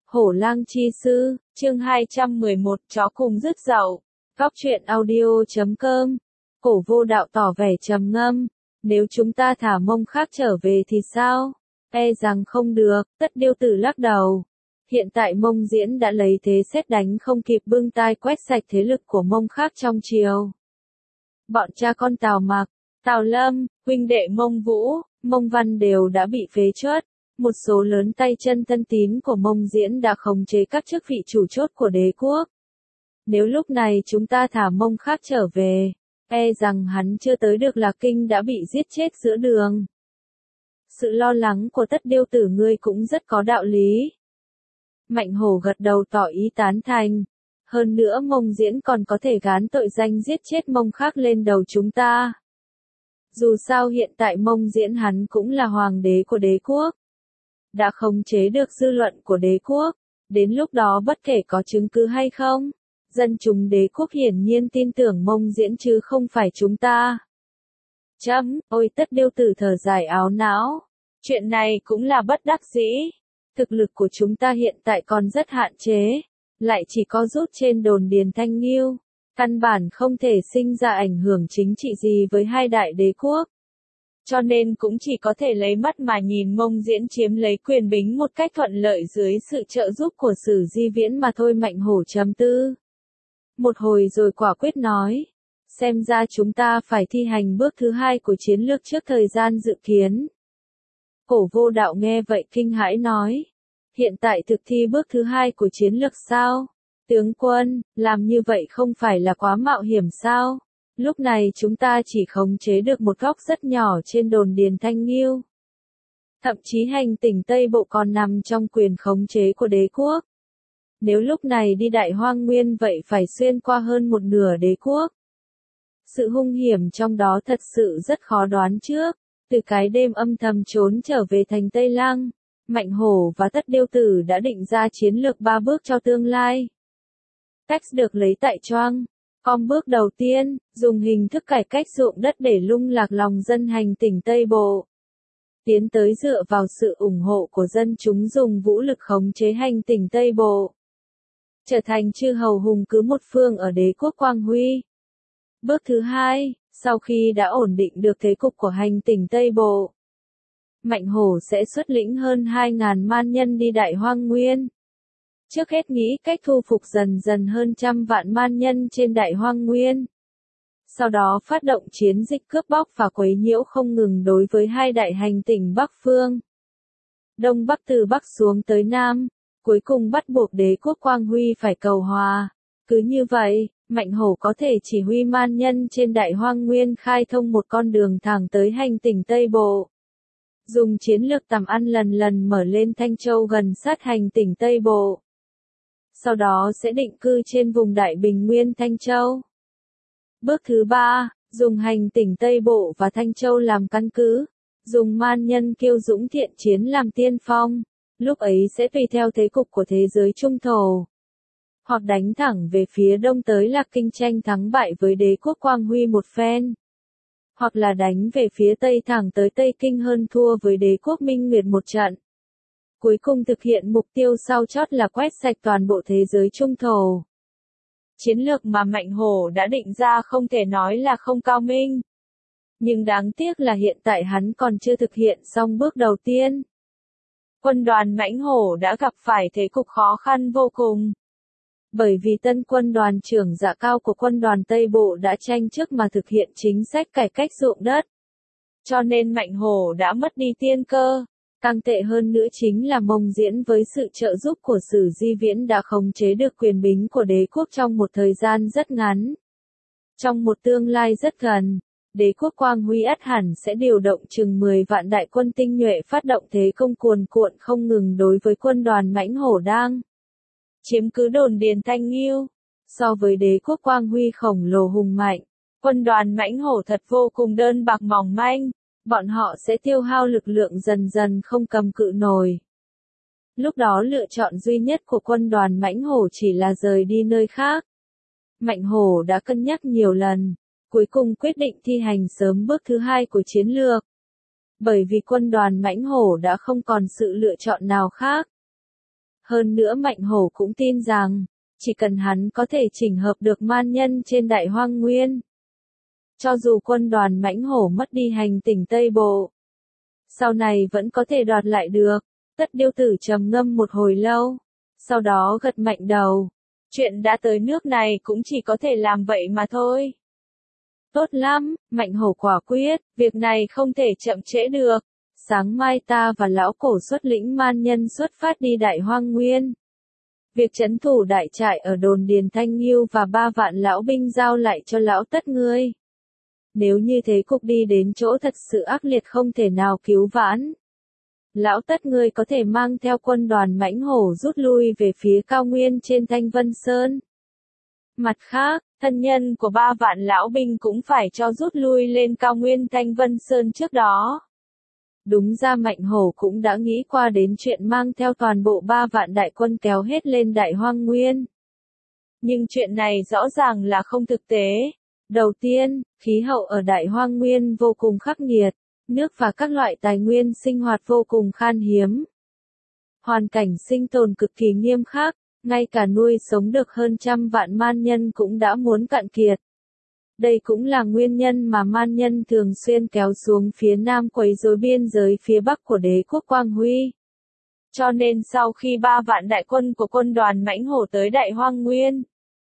Hổ lang chi sư, chương 211, chó cùng rứt dậu. Góc truyện audio.com. Cổ vô đạo tỏ vẻ trầm ngâm. Nếu chúng ta thả Mông Khác trở về thì sao? E rằng không được, Tất Điêu Tử lắc đầu. Hiện tại Mông Diễn đã lấy thế sét đánh không kịp bưng tai quét sạch thế lực của Mông Khác trong triều. Bọn cha con Tào Mặc, Tào Lâm, huynh đệ Mông Vũ, Mông Văn đều đã bị phế truất. Một số lớn tay chân thân tín của Mông Diễn đã khống chế các chức vị chủ chốt của đế quốc. Nếu lúc này chúng ta thả Mông Khác trở về, e rằng hắn chưa tới được Lạc Kinh đã bị giết chết giữa đường. Sự lo lắng của Tất Điêu Tử ngươi cũng rất có đạo lý. Mạnh Hổ gật đầu tỏ ý tán thành. Hơn nữa Mông Diễn còn có thể gán tội danh giết chết Mông Khác lên đầu chúng ta. Dù sao hiện tại Mông Diễn hắn cũng là hoàng đế của đế quốc. Đã khống chế được dư luận của đế quốc. Đến lúc đó bất kể có chứng cứ hay không, dân chúng đế quốc hiển nhiên tin tưởng Mông Diễn chứ không phải chúng ta. Ôi Tất Điêu Tử thở dài áo não. Chuyện này cũng là bất đắc dĩ. Thực lực của chúng ta hiện tại còn rất hạn chế. Lại chỉ có rút trên đồn Điền Thanh Nghiêu. Căn bản không thể sinh ra ảnh hưởng chính trị gì với hai đại đế quốc. Cho nên cũng chỉ có thể lấy mắt mà nhìn Mông Diễn chiếm lấy quyền bính một cách thuận lợi dưới sự trợ giúp của Sử Di Viễn mà thôi. Mạnh Hổ trầm tư. Một hồi rồi quả quyết nói. Xem ra chúng ta phải thi hành bước thứ hai của chiến lược trước thời gian dự kiến. Cổ vô đạo nghe vậy kinh hãi nói. Hiện tại thực thi bước thứ hai của chiến lược sao? Tướng quân, làm như vậy không phải là quá mạo hiểm sao? Lúc này chúng ta chỉ khống chế được một góc rất nhỏ trên đồn Điền Thanh Nghiêu. Thậm chí hành tỉnh Tây Bộ còn nằm trong quyền khống chế của đế quốc. Nếu lúc này đi Đại Hoang Nguyên vậy phải xuyên qua hơn một nửa đế quốc. Sự hung hiểm trong đó thật sự rất khó đoán trước. Từ cái đêm âm thầm trốn trở về thành Tây Lăng, Mạnh Hổ và Tất Điêu Tử đã định ra chiến lược 3 bước cho tương lai. Text được lấy tại Choang. Bước đầu tiên, dùng hình thức cải cách ruộng đất để lung lạc lòng dân hành tỉnh Tây Bộ. Tiến tới dựa vào sự ủng hộ của dân chúng dùng vũ lực khống chế hành tỉnh Tây Bộ. Trở thành chư hầu hùng cứ một phương ở đế quốc Quang Huy. Bước thứ hai, sau khi đã ổn định được thế cục của hành tỉnh Tây Bộ, Mạnh Hổ sẽ xuất lĩnh hơn 2.000 man nhân đi Đại Hoang Nguyên. Trước hết nghĩ cách thu phục dần dần hơn 100 vạn man nhân trên Đại Hoang Nguyên. Sau đó phát động chiến dịch cướp bóc và quấy nhiễu không ngừng đối với hai đại hành tỉnh Bắc Phương. Đông Bắc từ Bắc xuống tới Nam, cuối cùng bắt buộc đế quốc Quang Huy phải cầu hòa. Cứ như vậy, Mạnh Hổ có thể chỉ huy man nhân trên Đại Hoang Nguyên khai thông một con đường thẳng tới hành tỉnh Tây Bộ. Dùng chiến lược tầm ăn lần lần mở lên Thanh Châu gần sát hành tỉnh Tây Bộ. Sau đó sẽ định cư trên vùng Đại Bình Nguyên Thanh Châu. Bước thứ 3, dùng hành tỉnh Tây Bộ và Thanh Châu làm căn cứ. Dùng man nhân kiêu dũng thiện chiến làm tiên phong. Lúc ấy sẽ tùy theo thế cục của thế giới trung thổ. Hoặc đánh thẳng về phía đông tới Lạc Kinh tranh thắng bại với đế quốc Quang Huy một phen. Hoặc là đánh về phía tây thẳng tới Tây Kinh hơn thua với đế quốc Minh Nguyệt một trận. Cuối cùng thực hiện mục tiêu sau chót là quét sạch toàn bộ thế giới trung thổ. Chiến lược mà Mạnh Hổ đã định ra không thể nói là không cao minh. Nhưng đáng tiếc là hiện tại hắn còn chưa thực hiện xong bước đầu tiên. Quân đoàn Mãnh Hổ đã gặp phải thế cục khó khăn vô cùng. Bởi vì tân quân đoàn trưởng dạ cao của quân đoàn Tây Bộ đã tranh chức mà thực hiện chính sách cải cách ruộng đất. Cho nên Mạnh Hổ đã mất đi tiên cơ. Càng tệ hơn nữa chính là Mông Diễn với sự trợ giúp của Sử Di Viễn đã khống chế được quyền bính của đế quốc trong một thời gian rất ngắn. Trong một tương lai rất gần, đế quốc Quang Huy ắt hẳn sẽ điều động chừng 10 vạn đại quân tinh nhuệ phát động thế công cuồn cuộn không ngừng đối với quân đoàn Mãnh Hổ đang chiếm cứ đồn Điền Thanh Nghiêu. So với đế quốc Quang Huy khổng lồ hùng mạnh, quân đoàn Mãnh Hổ thật vô cùng đơn bạc mỏng manh. Bọn họ sẽ tiêu hao lực lượng dần dần không cầm cự nổi. Lúc đó lựa chọn duy nhất của quân đoàn Mãnh Hổ chỉ là rời đi nơi khác. Mạnh Hổ đã cân nhắc nhiều lần, cuối cùng quyết định thi hành sớm bước thứ hai của chiến lược. Bởi vì quân đoàn Mãnh Hổ đã không còn sự lựa chọn nào khác. Hơn nữa Mạnh Hổ cũng tin rằng, chỉ cần hắn có thể chỉnh hợp được man nhân trên Đại Hoang Nguyên. Cho dù quân đoàn Mãnh Hổ mất đi hành tỉnh Tây Bộ, sau này vẫn có thể đoạt lại được. Tất Điêu Tử trầm ngâm một hồi lâu, sau đó gật mạnh đầu. Chuyện đã tới nước này cũng chỉ có thể làm vậy mà thôi. Tốt lắm, Mạnh Hổ quả quyết, việc này không thể chậm trễ được. Sáng mai ta và lão cổ xuất lĩnh man nhân xuất phát đi Đại Hoang Nguyên. Việc trấn thủ đại trại ở đồn Điền Thanh Nghiêu và 3 vạn lão binh giao lại cho lão Tất ngươi. Nếu như thế cục đi đến chỗ thật sự ác liệt không thể nào cứu vãn. Lão Tất ngươi có thể mang theo quân đoàn Mãnh Hổ rút lui về phía cao nguyên trên Thanh Vân Sơn. Mặt khác, thân nhân của 3 vạn lão binh cũng phải cho rút lui lên cao nguyên Thanh Vân Sơn trước đó. Đúng ra Mạnh Hổ cũng đã nghĩ qua đến chuyện mang theo toàn bộ 3 vạn đại quân kéo hết lên Đại Hoang Nguyên. Nhưng chuyện này rõ ràng là không thực tế. Đầu tiên, khí hậu ở Đại Hoang Nguyên vô cùng khắc nghiệt, nước và các loại tài nguyên sinh hoạt vô cùng khan hiếm. Hoàn cảnh sinh tồn cực kỳ nghiêm khắc, ngay cả nuôi sống được hơn 100 vạn man nhân cũng đã muốn cạn kiệt. Đây cũng là nguyên nhân mà man nhân thường xuyên kéo xuống phía nam quấy rối biên giới phía bắc của đế quốc Quang Huy. Cho nên sau khi 3 vạn đại quân của quân đoàn Mãnh Hổ tới Đại Hoang Nguyên,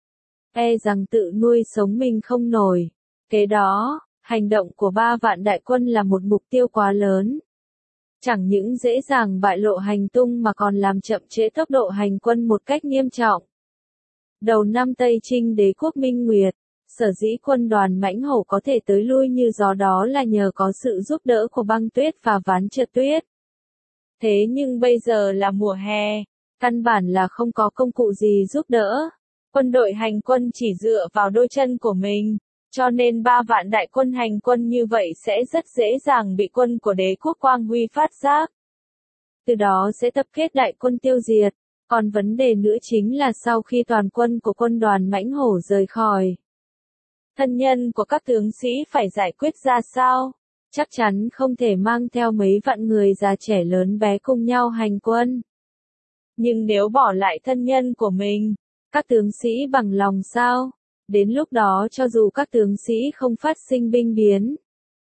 rằng tự nuôi sống mình không nổi. Kế đó, hành động của 3 vạn đại quân là một mục tiêu quá lớn. Chẳng những dễ dàng bại lộ hành tung mà còn làm chậm trễ tốc độ hành quân một cách nghiêm trọng. Đầu năm Tây Trinh đế quốc Minh Nguyệt, sở dĩ quân đoàn Mãnh Hổ có thể tới lui như gió đó là nhờ có sự giúp đỡ của băng tuyết và ván trượt tuyết. Thế nhưng bây giờ là mùa hè, căn bản là không có công cụ gì giúp đỡ. Quân đội hành quân chỉ dựa vào đôi chân của mình, cho nên 3 vạn đại quân hành quân như vậy sẽ rất dễ dàng bị quân của đế quốc Quang Huy phát giác. Từ đó sẽ tập kết đại quân tiêu diệt. Còn vấn đề nữa chính là sau khi toàn quân của quân đoàn Mãnh Hổ rời khỏi, thân nhân của các tướng sĩ phải giải quyết ra sao? Chắc chắn không thể mang theo mấy vạn người già trẻ lớn bé cùng nhau hành quân. Nhưng nếu bỏ lại thân nhân của mình, các tướng sĩ bằng lòng sao? Đến lúc đó cho dù các tướng sĩ không phát sinh binh biến,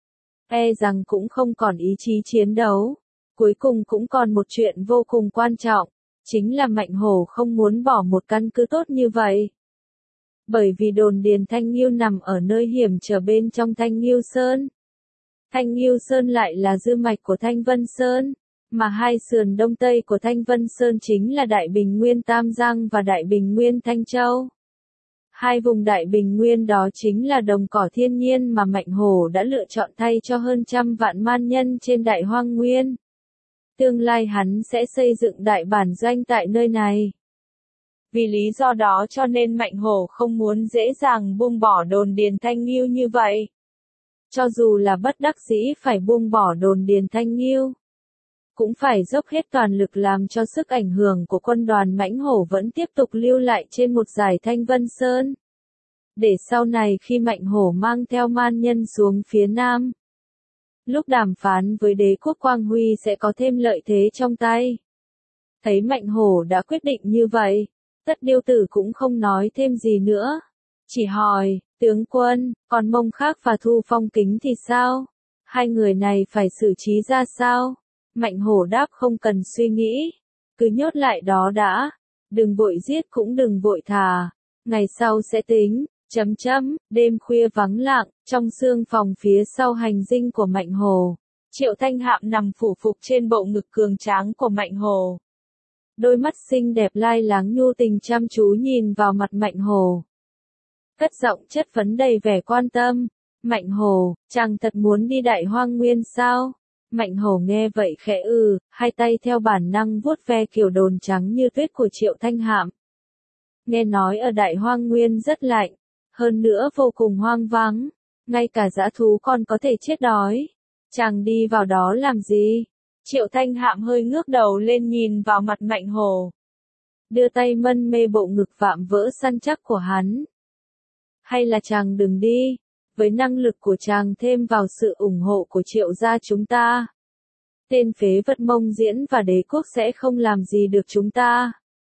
rằng cũng không còn ý chí chiến đấu. Cuối cùng cũng còn một chuyện vô cùng quan trọng, chính là Mạnh Hổ không muốn bỏ một căn cứ tốt như vậy. Bởi vì đồn Điền Thanh Nghiêu nằm ở nơi hiểm trở bên trong Thanh Nghiêu Sơn. Thanh Nghiêu Sơn lại là dư mạch của Thanh Vân Sơn, mà hai sườn đông tây của Thanh Vân Sơn chính là Đại Bình Nguyên Tam Giang và Đại Bình Nguyên Thanh Châu. Hai vùng Đại Bình Nguyên đó chính là đồng cỏ thiên nhiên mà Mạnh Hổ đã lựa chọn thay cho hơn 100 vạn man nhân trên Đại Hoang Nguyên. Tương lai hắn sẽ xây dựng đại bản doanh tại nơi này. Vì lý do đó cho nên Mạnh Hổ không muốn dễ dàng buông bỏ đồn Điền Thanh Nghiêu như vậy. Cho dù là bất đắc dĩ phải buông bỏ đồn Điền Thanh Nghiêu, cũng phải dốc hết toàn lực làm cho sức ảnh hưởng của quân đoàn Mãnh Hổ vẫn tiếp tục lưu lại trên một dải Thanh Vân Sơn. Để sau này khi Mạnh Hổ mang theo man nhân xuống phía Nam, lúc đàm phán với đế quốc Quang Huy sẽ có thêm lợi thế trong tay. Thấy Mạnh Hổ đã quyết định như vậy, Tất Điêu Tử cũng không nói thêm gì nữa. Chỉ hỏi, tướng quân, còn Mông Khác và Thu Phong Kính thì sao? Hai người này phải xử trí ra sao? Mạnh Hổ đáp không cần suy nghĩ. Cứ nhốt lại đó đã. Đừng vội giết cũng đừng vội thả. Ngày sau sẽ tính. Đêm khuya vắng lặng, trong sương phòng phía sau hành dinh của Mạnh Hổ. Triệu Thanh Hạm nằm phủ phục trên bộ ngực cường tráng của Mạnh Hổ. Đôi mắt xinh đẹp lai láng nhu tình chăm chú nhìn vào mặt Mạnh Hổ. Cất giọng chất vấn đầy vẻ quan tâm. Mạnh Hổ, chàng thật muốn đi Đại Hoang Nguyên sao? Mạnh Hổ nghe vậy khẽ hai tay theo bản năng vuốt ve kiểu đồn trắng như tuyết của Triệu Thanh Hạm. Nghe nói ở Đại Hoang Nguyên rất lạnh, hơn nữa vô cùng hoang vắng, ngay cả dã thú còn có thể chết đói. Chàng đi vào đó làm gì? Triệu Thanh Hạm hơi ngước đầu lên nhìn vào mặt Mạnh Hổ. Đưa tay mân mê bộ ngực vạm vỡ săn chắc của hắn. Hay là chàng đừng đi, với năng lực của chàng thêm vào sự ủng hộ của Triệu gia chúng ta. Tên phế vật Mông Diễn và đế quốc sẽ không làm gì được chúng ta.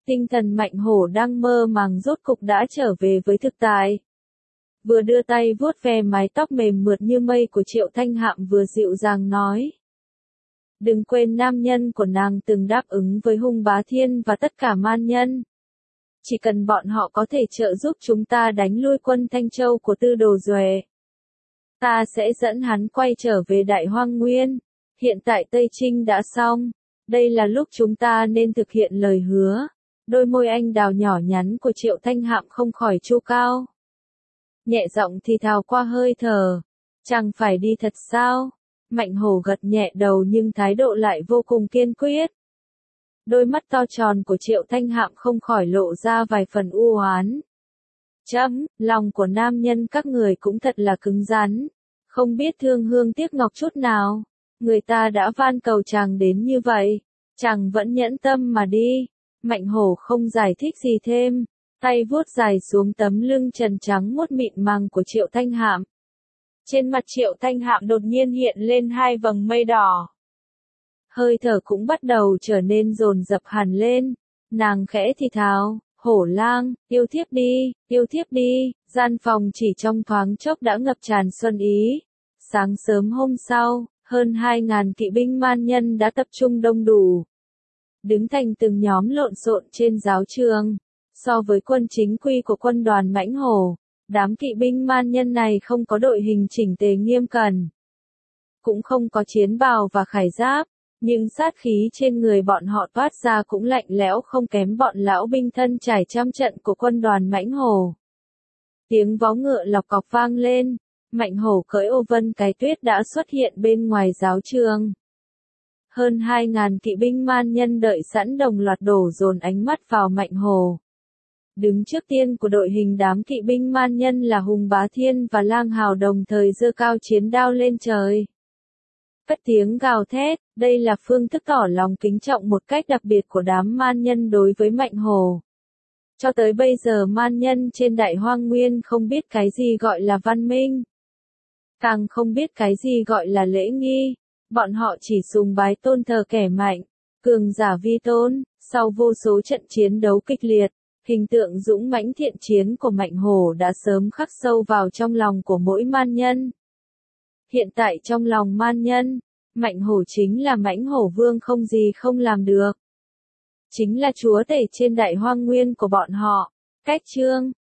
Tinh thần Mạnh Hổ đang mơ màng rốt cục đã trở về với thực tại. Vừa đưa tay vuốt ve mái tóc mềm mượt như mây của Triệu Thanh Hạm vừa dịu dàng nói. Đừng quên nam nhân của nàng từng đáp ứng với Hung Bá Thiên và tất cả man nhân. Chỉ cần bọn họ có thể trợ giúp chúng ta đánh lui quân Thanh Châu của Tư Đồ Duệ, ta sẽ dẫn hắn quay trở về Đại Hoang Nguyên. Hiện tại Tây Trinh đã xong, đây là lúc chúng ta nên thực hiện lời hứa. Đôi môi anh đào nhỏ nhắn của Triệu Thanh Hạm không khỏi chu cao. Nhẹ giọng thì thào qua hơi thở. Chẳng phải đi thật sao? Mạnh Hổ gật nhẹ đầu nhưng thái độ lại vô cùng kiên quyết. Đôi mắt to tròn của Triệu Thanh Hạm không khỏi lộ ra vài phần u oán. Lòng của nam nhân các người cũng thật là cứng rắn. Không biết thương hương tiếc ngọc chút nào. Người ta đã van cầu chàng đến như vậy. Chàng vẫn nhẫn tâm mà đi. Mạnh Hổ không giải thích gì thêm. Tay vuốt dài xuống tấm lưng trần trắng muốt mịn màng của Triệu Thanh Hạm. Trên mặt Triệu Thanh Hạm đột nhiên hiện lên hai vầng mây đỏ. Hơi thở cũng bắt đầu trở nên dồn dập hẳn lên. Nàng khẽ thì thào, Hổ lang, yêu thiếp đi. Gian phòng chỉ trong thoáng chốc đã ngập tràn xuân ý. Sáng sớm hôm sau, hơn 2.000 kỵ binh man nhân đã tập trung đông đủ. Đứng thành từng nhóm lộn xộn trên giáo trường. So với quân chính quy của quân đoàn Mãnh Hổ, đám kỵ binh man nhân này không có đội hình chỉnh tề nghiêm cẩn. Cũng không có chiến bào và khải giáp, nhưng sát khí trên người bọn họ toát ra cũng lạnh lẽo không kém bọn lão binh thân trải trăm trận của quân đoàn Mãnh Hổ. Tiếng vó ngựa lọc cọc vang lên, Mạnh Hổ cưỡi ô vân cái tuyết đã xuất hiện bên ngoài giáo trường. Hơn 2.000 kỵ binh man nhân đợi sẵn đồng loạt đổ dồn ánh mắt vào Mạnh Hổ. Đứng trước tiên của đội hình đám kỵ binh man nhân là Hung Bá Thiên và Lang Hào đồng thời giơ cao chiến đao lên trời. Cất tiếng gào thét, đây là phương thức tỏ lòng kính trọng một cách đặc biệt của đám man nhân đối với Mạnh Hổ. Cho tới bây giờ man nhân trên Đại Hoang Nguyên không biết cái gì gọi là văn minh. Càng không biết cái gì gọi là lễ nghi. Bọn họ chỉ sùng bái tôn thờ kẻ mạnh, cường giả vi tôn. Sau vô số trận chiến đấu kịch liệt, hình tượng dũng mãnh thiện chiến của Mạnh Hổ đã sớm khắc sâu vào trong lòng của mỗi man nhân. Hiện tại trong lòng man nhân, Mạnh Hổ chính là Mãnh Hổ Vương không gì không làm được. Chính là chúa tể trên Đại Hoang Nguyên của bọn họ. Cách chương